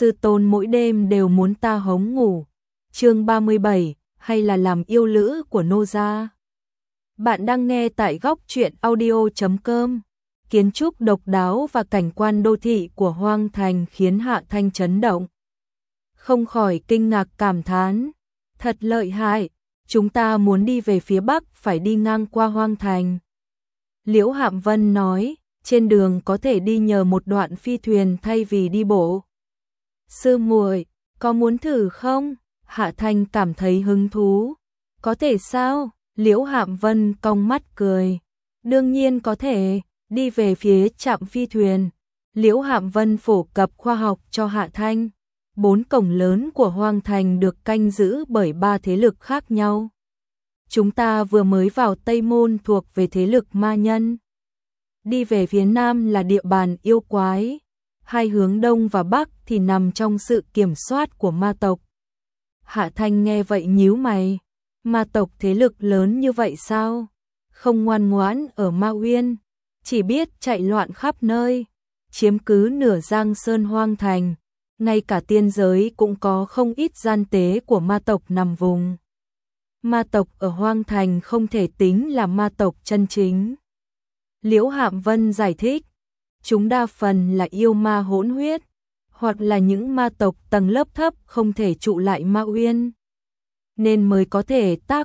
sư tôn mỗi đêm đều muốn ta hống ngủ. Chương 37, hay là làm yêu lữ của nô gia. Bạn đang nghe tại góc truyện audio.com. Kiến trúc độc đáo và cảnh quan đô thị của Hoang Thành khiến Hạ Thanh chấn động. Không khỏi kinh ngạc cảm thán, thật lợi hại, chúng ta muốn đi về phía Bắc phải đi ngang qua Hoang Thành. Liễu Hạm Vân nói, trên đường có thể đi nhờ một đoạn phi thuyền thay vì đi bộ. Sư muội, có muốn thử không? Hạ Thanh cảm thấy hứng thú. Có thể sao? Liễu Hạm Vân cong mắt cười. Đương nhiên có thể, đi về phía trạm phi thuyền. Liễu Hạm Vân phổ cập khoa học cho Hạ Thanh. 4 cổng lớn của Hoang Thành được canh giữ bởi 3 thế lực khác nhau. Chúng ta vừa mới vào Tây Môn thuộc về thế lực ma nhân. Đi về phía Nam là địa bàn yêu quái. Hai hướng Đông và Bắc thì nằm trong sự kiểm soát của ma tộc. Hạ Thanh nghe vậy nhíu mày. Ma tộc thế lực lớn như vậy sao? Không ngoan ngoãn ở Ma Uyên, chỉ biết chạy loạn khắp nơi, chiếm cứ nửa Giang Sơn Hoang Thành. Ngay cả tiên giới cũng có không ít gian tế của ma tộc nằm vùng. Ma tộc ở Hoang Thành không thể tính là ma tộc chân chính. Liễu Hạm Vân giải thích, chúng đa phần là yêu ma hỗn huyết, hoặc là những ma tộc tầng lớp thấp không thể trụ lại Ma Uyên, nên mới có thể tác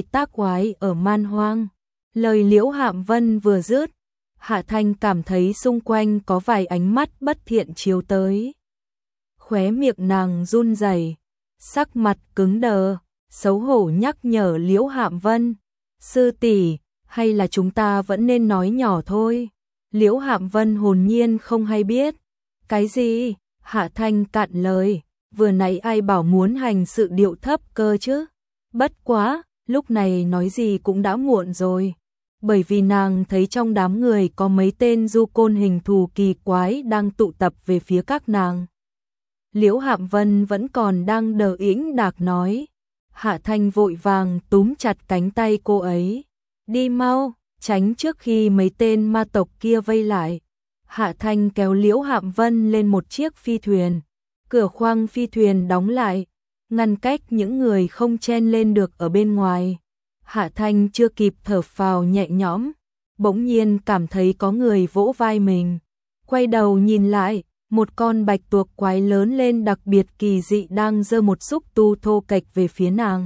quái ở man hoang. Lời Liễu Hạm Vân vừa dứt, Hạ Thanh cảm thấy xung quanh có vài ánh mắt bất thiện chiếu tới. Khóe miệng nàng run rẩy, sắc mặt cứng đờ, xấu hổ nhắc nhở Liễu Hạm Vân, sư tỷ, hay là chúng ta vẫn nên nói nhỏ thôi. Liễu Hạm Vân hồn nhiên không hay biết. Cái gì? Hạ Thanh cạn lời, vừa nãy ai bảo muốn hành sự điệu thấp cơ chứ? Bất quá, lúc này nói gì cũng đã muộn rồi. Bởi vì nàng thấy trong đám người có mấy tên du côn hình thù kỳ quái đang tụ tập về phía các nàng. Liễu Hạm Vân vẫn còn đang đờ ĩnh đạc nói. Hạ Thanh vội vàng túm chặt cánh tay cô ấy. Đi mau, tránh trước khi mấy tên ma tộc kia vây lại. Hạ Thanh kéo Liễu Hạm Vân lên một chiếc phi thuyền. Cửa khoang phi thuyền đóng lại, ngăn cách những người không chen lên được ở bên ngoài. Hạ Thanh chưa kịp thở phào nhẹ nhõm, bỗng nhiên cảm thấy có người vỗ vai mình. Quay đầu nhìn lại, một con bạch tuộc quái lớn lên đặc biệt kỳ dị đang giơ một xúc tu thô kệch về phía nàng.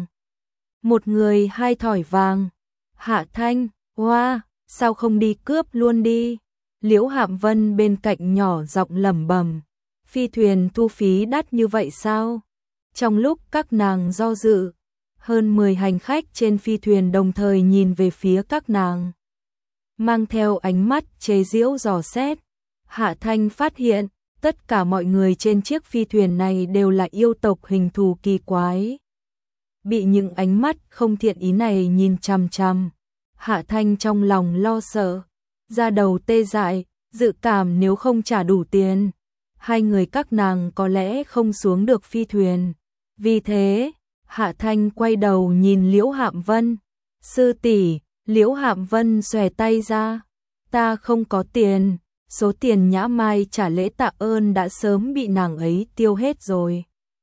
Một người 2 thỏi vàng. Hạ Thanh, hoa, sao không đi cướp luôn đi? Liễu Hạm Vân bên cạnh nhỏ giọng lẩm bẩm. Phi thuyền thu phí đắt như vậy sao? Trong lúc các nàng do dự, hơn 10 hành khách trên phi thuyền đồng thời nhìn về phía các nàng, mang theo ánh mắt chế giễu dò xét. Hạ Thanh phát hiện, tất cả mọi người trên chiếc phi thuyền này đều là yêu tộc hình thù kỳ quái. Bị những ánh mắt không thiện ý này nhìn chằm chằm, Hạ Thanh trong lòng lo sợ, da đầu tê dại, dự cảm nếu không trả đủ tiền, hai người các nàng có lẽ không xuống được phi thuyền. Vì thế, Hạ Thanh quay đầu nhìn Liễu Hạm Vân. Sư tỷ, Liễu Hạm Vân xòe tay ra. Ta không có tiền, số tiền Nhã Mai trả lễ tạ ơn đã sớm bị nàng ấy tiêu hết rồi.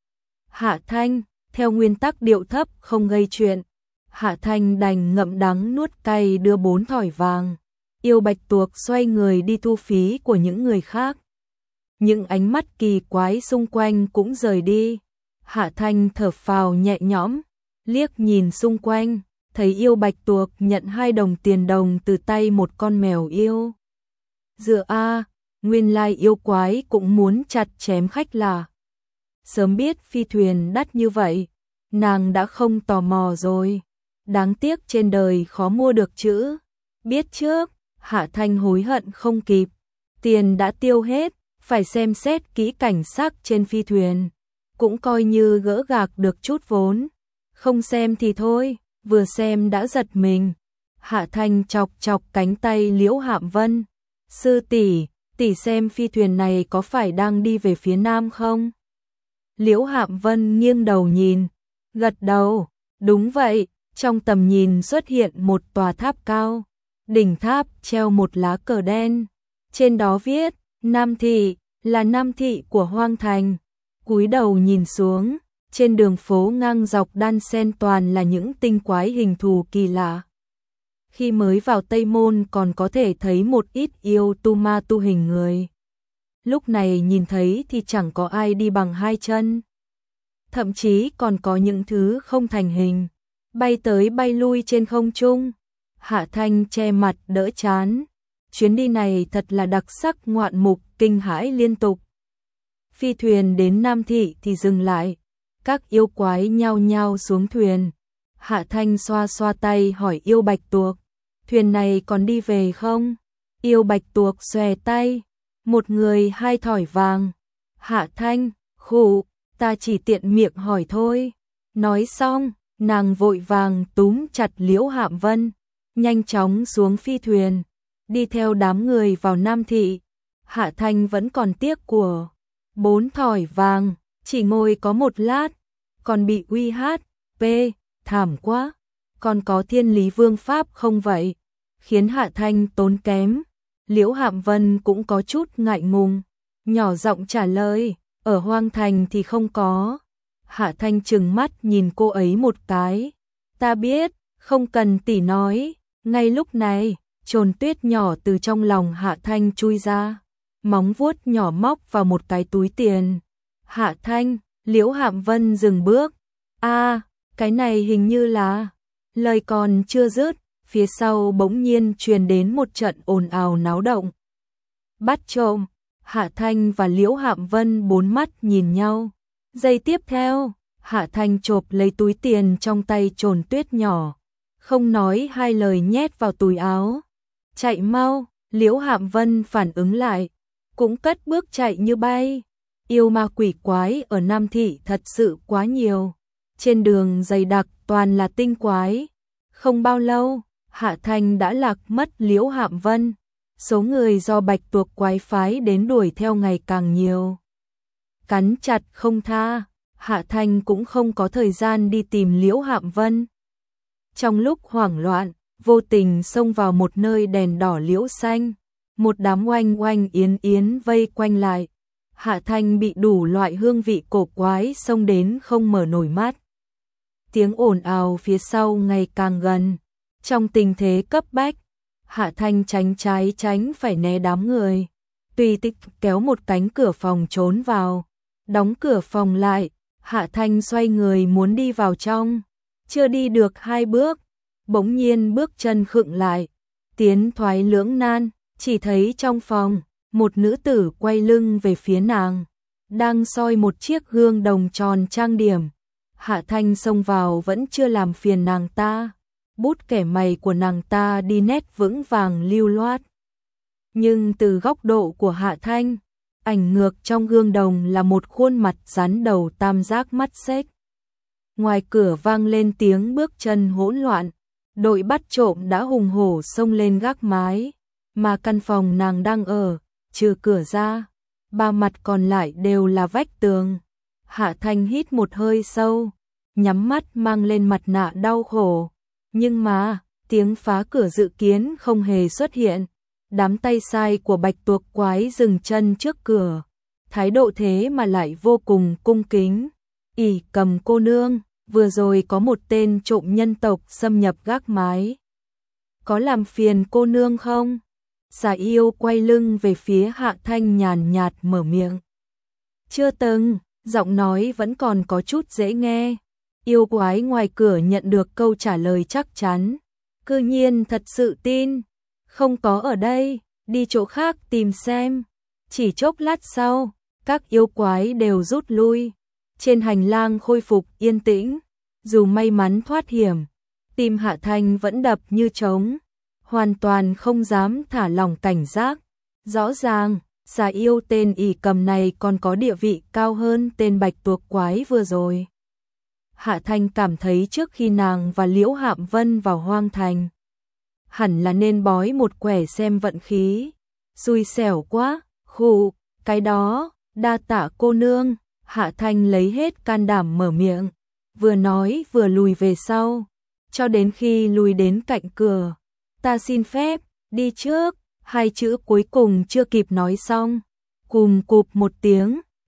Hạ Thanh, theo nguyên tắc điệu thấp không gây chuyện, Hạ Thanh đành ngậm đắng nuốt cay đưa 4 thỏi vàng. Yêu bạch tuộc xoay người đi thu phí của những người khác. Những ánh mắt kỳ quái xung quanh cũng rời đi. Hạ Thanh thở phào nhẹ nhõm, liếc nhìn xung quanh, thấy yêu bạch tuộc nhận 2 đồng tiền đồng từ tay một con mèo yêu. Dựa nguyên lai yêu quái cũng muốn chặt chém khách là. Sớm biết phi thuyền đắt như vậy, nàng đã không tò mò rồi. Đáng tiếc trên đời khó mua được chữ. Biết trước, Hạ Thanh hối hận không kịp. Tiền đã tiêu hết, phải xem xét kỹ cảnh sắc trên phi thuyền. Cũng coi như gỡ gạc được chút vốn. Không xem thì thôi, vừa xem đã giật mình. Hạ Thanh chọc chọc cánh tay Liễu Hạm Vân. Sư tỷ, tỷ xem phi thuyền này có phải đang đi về phía Nam không? Liễu Hạm Vân nghiêng đầu nhìn, gật đầu, đúng vậy, trong tầm nhìn xuất hiện một tòa tháp cao. Đỉnh tháp treo một lá cờ đen, trên đó viết, Nam Thị, là Nam Thị của Hoang Thành. Cúi đầu nhìn xuống, trên đường phố ngang dọc đan xen toàn là những tinh quái hình thù kỳ lạ. Khi mới vào Tây Môn còn có thể thấy một ít yêu tu ma tu hình người. Lúc này nhìn thấy thì chẳng có ai đi bằng hai chân. Thậm chí còn có những thứ không thành hình, bay tới bay lui trên không trung. Hạ Thanh che mặt đỡ chán. Chuyến đi này thật là đặc sắc, ngoạn mục, kinh hãi liên tục. Phi thuyền đến Nam Thị thì dừng lại. Các yêu quái nhao nhao xuống thuyền. Hạ Thanh xoa xoa tay hỏi yêu Bạch Tuộc, thuyền này còn đi về không? Yêu Bạch Tuộc xòe tay, một người hai thỏi vàng. Hạ Thanh, khụ, ta chỉ tiện miệng hỏi thôi. Nói xong, nàng vội vàng túm chặt Liễu Hạm Vân, nhanh chóng xuống phi thuyền, đi theo đám người vào Nam Thị. Hạ Thanh vẫn còn tiếc của 4 thỏi vàng, chỉ ngồi có một lát, còn bị uy hát, thảm quá, còn có Thiên Lý Vương Pháp không vậy? Khiến Hạ Thanh tốn kém. Liễu Hạm Vân cũng có chút ngại ngùng, nhỏ giọng trả lời, ở Hoang Thành thì không có. Hạ Thanh trừng mắt nhìn cô ấy một cái, ta biết, không cần tỷ nói. Ngay lúc này, Trồn Tuyết nhỏ từ trong lòng Hạ Thanh chui ra, móng vuốt nhỏ móc vào một cái túi tiền. Hạ Thanh, Liễu Hạm Vân dừng bước. Cái này hình như là... Lời còn chưa dứt, phía sau bỗng nhiên truyền đến một trận ồn ào náo động. Bắt trộm, Hạ Thanh và Liễu Hạm Vân bốn mắt nhìn nhau. Giây tiếp theo, Hạ Thanh chộp lấy túi tiền trong tay Trồn Tuyết nhỏ, không nói hai lời nhét vào túi áo. Chạy mau, Liễu Hạm Vân phản ứng lại, cũng cất bước chạy như bay. Yêu ma quỷ quái ở Nam Thị thật sự quá nhiều. Trên đường dày đặc toàn là tinh quái. Không bao lâu, Hạ Thanh đã lạc mất Liễu Hạm Vân. Số người do Bạch Tuộc quái phái đến đuổi theo ngày càng nhiều. Cắn chặt không tha, Hạ Thanh cũng không có thời gian đi tìm Liễu Hạm Vân. Trong lúc hoảng loạn, vô tình xông vào một nơi đèn đỏ liễu xanh. Một đám oanh oanh yến yến vây quanh lại. Hạ Thanh bị đủ loại hương vị cổ quái xông đến không mở nổi mắt. Tiếng ồn ào phía sau ngày càng gần. Trong tình thế cấp bách, Hạ Thanh tránh trái tránh phải né đám người. Tùy tích kéo một cánh cửa phòng trốn vào. Đóng cửa phòng lại, Hạ Thanh xoay người muốn đi vào trong. Chưa đi được 2 bước, bỗng nhiên bước chân khựng lại. Tiến thoái lưỡng nan, chỉ thấy trong phòng, một nữ tử quay lưng về phía nàng, đang soi một chiếc gương đồng tròn trang điểm. Hạ Thanh xông vào vẫn chưa làm phiền nàng ta. Bút kẻ mày của nàng ta đi nét vững vàng lưu loát. Nhưng từ góc độ của Hạ Thanh, ảnh ngược trong gương đồng là một khuôn mặt rắn đầu tam giác mắt xếch. Ngoài cửa vang lên tiếng bước chân hỗn loạn, đội bắt trộm đã hùng hổ xông lên gác mái, mà căn phòng nàng đang ở, trừ cửa ra, 3 mặt còn lại đều là vách tường. Hạ Thanh hít một hơi sâu, nhắm mắt mang lên mặt nạ đau khổ, nhưng mà tiếng phá cửa dự kiến không hề xuất hiện. Đám tay sai của Bạch Tuộc quái dừng chân trước cửa, thái độ thế mà lại vô cùng cung kính. Ỷ Cầm cô nương, vừa rồi có một tên trộm nhân tộc xâm nhập gác mái, có làm phiền cô nương không? Xà yêu quay lưng về phía Hạ Thanh nhàn nhạt mở miệng. Chưa từng, giọng nói vẫn còn có chút dễ nghe. Yêu quái ngoài cửa nhận được câu trả lời chắc chắn, cư nhiên thật sự tin. Không có ở đây, đi chỗ khác tìm xem. Chỉ chốc lát sau, các yêu quái đều rút lui. Trên hành lang khôi phục yên tĩnh. Dù may mắn thoát hiểm, tim Hạ Thanh vẫn đập như trống, hoàn toàn không dám thả lỏng cảnh giác. Rõ ràng, xà yêu tên Ỷ Cầm này còn có địa vị cao hơn tên Bạch Tuộc quái vừa rồi. Hạ Thanh cảm thấy trước khi nàng và Liễu Hạm Vân vào Hoang Thành, hẳn là nên bói một quẻ xem vận khí. Xui xẻo quá, khụ, cái đó, đa tạ cô nương. Hạ Thanh lấy hết can đảm mở miệng, vừa nói vừa lùi về sau, cho đến khi lùi đến cạnh cửa. Ta xin phép, đi trước. 2 chữ cuối cùng chưa kịp nói xong, cùm cụp một tiếng,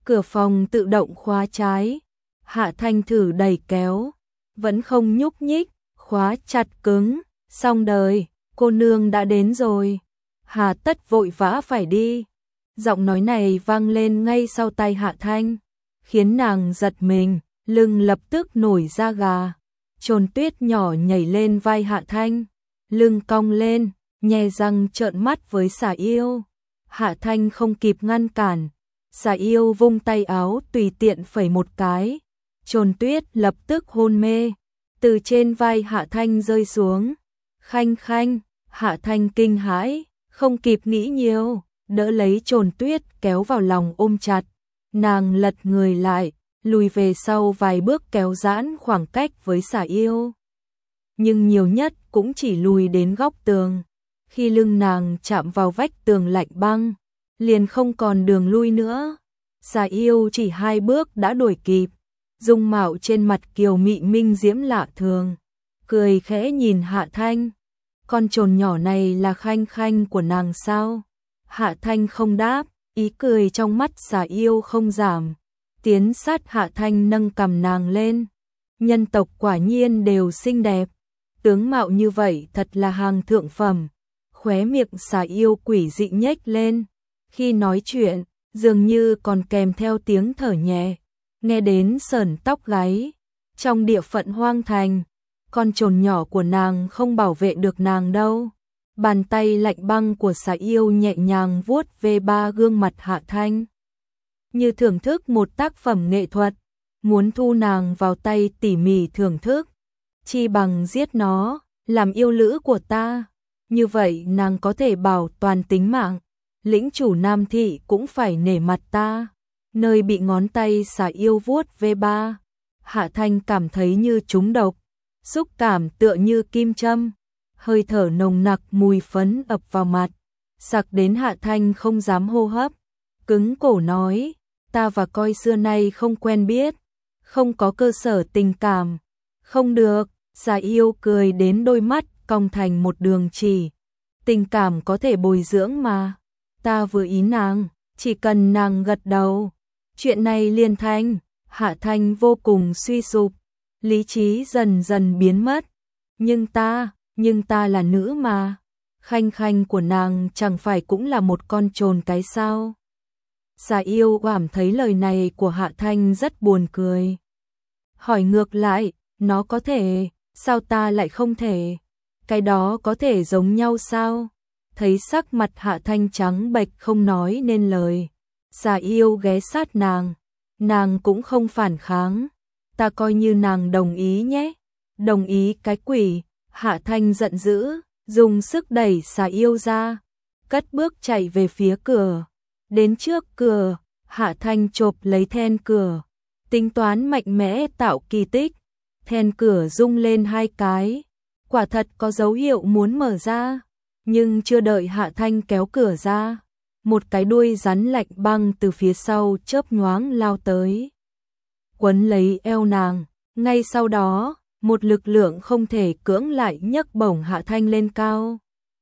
Cửa phòng tự động khóa trái. Hạ Thanh thử đẩy kéo, vẫn không nhúc nhích, khóa chặt cứng, xong đời, cô nương đã đến rồi. Hà Tất vội vã phải đi. Giọng nói này vang lên ngay sau tai Hạ Thanh, khiến nàng giật mình, lưng lập tức nổi da gà. Trồn Tuyết nhỏ nhảy lên vai Hạ Thanh, lưng cong lên, nhe răng trợn mắt với Xà Yêu. Hạ Thanh không kịp ngăn cản, Xà Yêu vung tay áo tùy tiện phẩy một cái, Trồn Tuyết lập tức hôn mê, từ trên vai Hạ Thanh rơi xuống. Khanh khanh, Hạ Thanh kinh hãi, không kịp nghĩ nhiều, đỡ lấy Trồn Tuyết kéo vào lòng ôm chặt. Nàng lật người lại, lùi về sau vài bước kéo giãn khoảng cách với Xà Yêu. Nhưng nhiều nhất cũng chỉ lùi đến góc tường. Khi lưng nàng chạm vào vách tường lạnh băng, liền không còn đường lui nữa. Xà Yêu chỉ 2 bước đã đuổi kịp, dung mạo trên mặt kiều mị minh diễm lạ thường, cười khẽ nhìn Hạ Thanh. Con trồn nhỏ này là Khanh khanh của nàng sao? Hạ Thanh không đáp, ý cười trong mắt Xà Yêu không giảm. Tiến sát Hạ Thanh nâng cằm nàng lên. Nhân tộc quả nhiên đều xinh đẹp, tướng mạo như vậy thật là hàng thượng phẩm. Khóe miệng Xà Yêu quỷ dị nhếch lên, khi nói chuyện dường như còn kèm theo tiếng thở nhẹ, nghe đến sởn tóc gáy. Trong địa phận hoang thành, con trồn nhỏ của nàng không bảo vệ được nàng đâu. Bàn tay lạnh băng của Xà Yêu nhẹ nhàng vuốt về 3 gương mặt Hạ Thanh, như thưởng thức một tác phẩm nghệ thuật, muốn thu nàng vào tay tỉ mỉ thưởng thức. Chi bằng giết nó, làm yêu lữ của ta, như vậy nàng có thể bảo toàn tính mạng. Lĩnh chủ Nam thị cũng phải nể mặt ta. Nơi bị ngón tay Xà Yêu vuốt V3, Hạ Thanh cảm thấy như trúng độc, xúc cảm tựa như kim châm, hơi thở nồng nặc mùi phấn ập vào mặt, sặc đến Hạ Thanh không dám hô hấp, cứng cổ nói, ta và coi xưa nay không quen biết, không có cơ sở tình cảm. Không được, Xà Yêu cười đến đôi mắt cong thành một đường chỉ, tình cảm có thể bồi dưỡng mà, ta vừa ý nàng, chỉ cần nàng gật đầu, chuyện này liền thành. Hạ Thanh vô cùng suy sụp, lý trí dần dần biến mất. Nhưng ta là nữ mà, Khanh khanh của nàng chẳng phải cũng là một con trồn cái sao? Xà Yêu cảm thấy lời này của Hạ Thanh rất buồn cười. Hỏi ngược lại, nó có thể, sao ta lại không thể? Cái đó có thể giống nhau sao? Thấy sắc mặt Hạ Thanh trắng bệch không nói nên lời, Xà Yêu ghé sát nàng cũng không phản kháng. Ta coi như nàng đồng ý nhé. Đồng ý cái quỷ. Hạ Thanh giận dữ, dùng sức đẩy Xà Yêu ra, cất bước chạy về phía cửa. Đến trước cửa, Hạ Thanh chộp lấy then cửa, tính toán mạnh mẽ tạo kỳ tích. Then cửa rung lên 2 cái, quả thật có dấu hiệu muốn mở ra. Nhưng chưa đợi Hạ Thanh kéo cửa ra, một cái đuôi rắn lạnh băng từ phía sau chớp nhoáng lao tới, quấn lấy eo nàng. Ngay sau đó, một lực lượng không thể cưỡng lại nhấc bổng Hạ Thanh lên cao.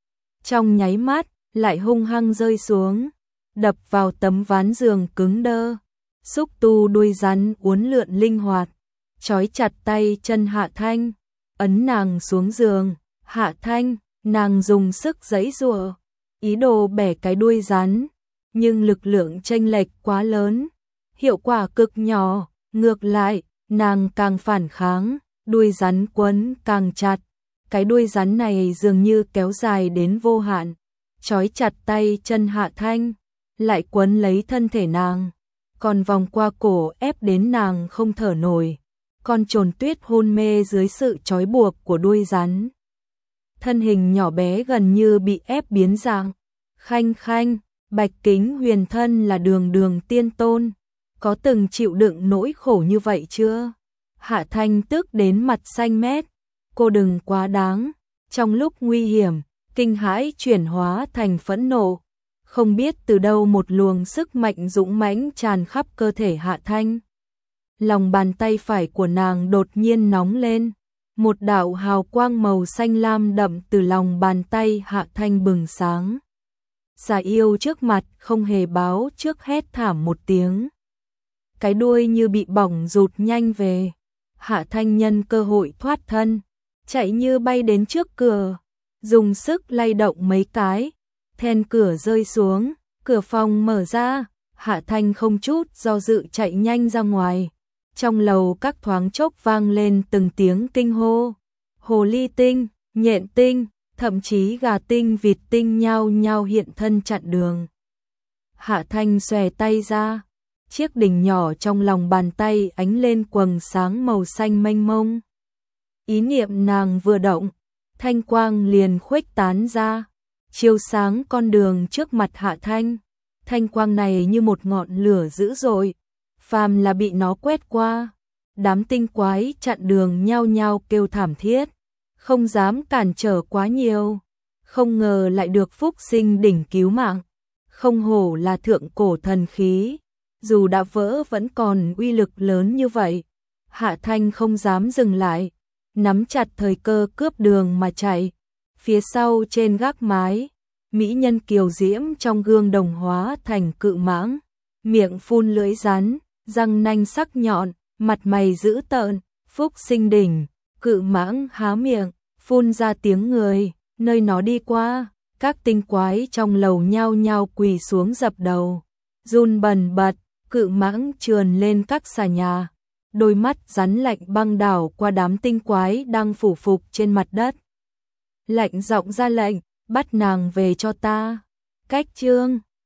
Trong nháy mắt, lại hung hăng rơi xuống, đập vào tấm ván giường cứng đơ. Xúc tu đuôi rắn uốn lượn linh hoạt, trói chặt tay chân Hạ Thanh, ấn nàng xuống giường. Hạ Thanh, nàng dùng sức giãy giụa, ý đồ bẻ cái đuôi rắn, nhưng lực lượng chênh lệch quá lớn, hiệu quả cực nhỏ. Ngược lại, nàng càng phản kháng, đuôi rắn quấn càng chặt. Cái đuôi rắn này dường như kéo dài đến vô hạn, trói chặt tay chân Hạ Thanh, lại quấn lấy thân thể nàng, còn vòng qua cổ ép đến nàng không thở nổi. Con trồn tuyết hôn mê dưới sự trói buộc của đuôi rắn, thân hình nhỏ bé gần như bị ép biến dạng. Khanh khanh, Bạch Kính Huyền thân là đường đường tiên tôn, có từng chịu đựng nỗi khổ như vậy chưa? Hạ Thanh tức đến mặt xanh mét, cô đừng quá đáng. Trong lúc nguy hiểm, kinh hãi chuyển hóa thành phẫn nộ, không biết từ đâu một luồng sức mạnh dũng mãnh tràn khắp cơ thể Hạ Thanh. Lòng bàn tay phải của nàng đột nhiên nóng lên, một đạo hào quang màu xanh lam đậm từ lòng bàn tay Hạ Thanh bừng sáng. Xà Yêu trước mặt không hề báo trước hét thảm một tiếng, cái đuôi như bị bỏng rụt nhanh về. Hạ Thanh nhân cơ hội thoát thân, chạy như bay đến trước cửa, dùng sức lay động mấy cái, then cửa rơi xuống, cửa phòng mở ra, Hạ Thanh không chút do dự chạy nhanh ra ngoài. Trong lầu các thoáng chốc vang lên từng tiếng kinh hô. Hồ ly tinh, nhện tinh, thậm chí gà tinh vịt tinh nhao nhao hiện thân chặn đường. Hạ Thanh xòe tay ra, chiếc đỉnh nhỏ trong lòng bàn tay ánh lên quầng sáng màu xanh mênh mông. Ý niệm nàng vừa động, thanh quang liền khuếch tán ra, chiếu sáng con đường trước mặt Hạ Thanh. Thanh quang này như một ngọn lửa dữ dội, phàm là bị nó quét qua, đám tinh quái chặn đường nhao nhao kêu thảm thiết, không dám cản trở quá nhiều. Không ngờ lại được phúc sinh đỉnh cứu mạng, không hổ là thượng cổ thần khí, dù đã vỡ vẫn còn uy lực lớn như vậy. Hạ Thanh không dám dừng lại, nắm chặt thời cơ cướp đường mà chạy. Phía sau trên gác mái, mỹ nhân kiều diễm trong gương đồng hóa thành cự mãng, miệng phun lưỡi rắn, răng nanh sắc nhọn, mặt mày dữ tợn, phúc sinh đỉnh, cự mãng há miệng, phun ra tiếng người, nơi nó đi qua, các tinh quái trong lầu nhao nhao quỳ xuống dập đầu, run bần bật, cự mãng trườn lên các xà nhà, đôi mắt rắn lạnh băng đảo qua đám tinh quái đang phủ phục trên mặt đất. Lạnh giọng ra lệnh, bắt nàng về cho ta. Cách chương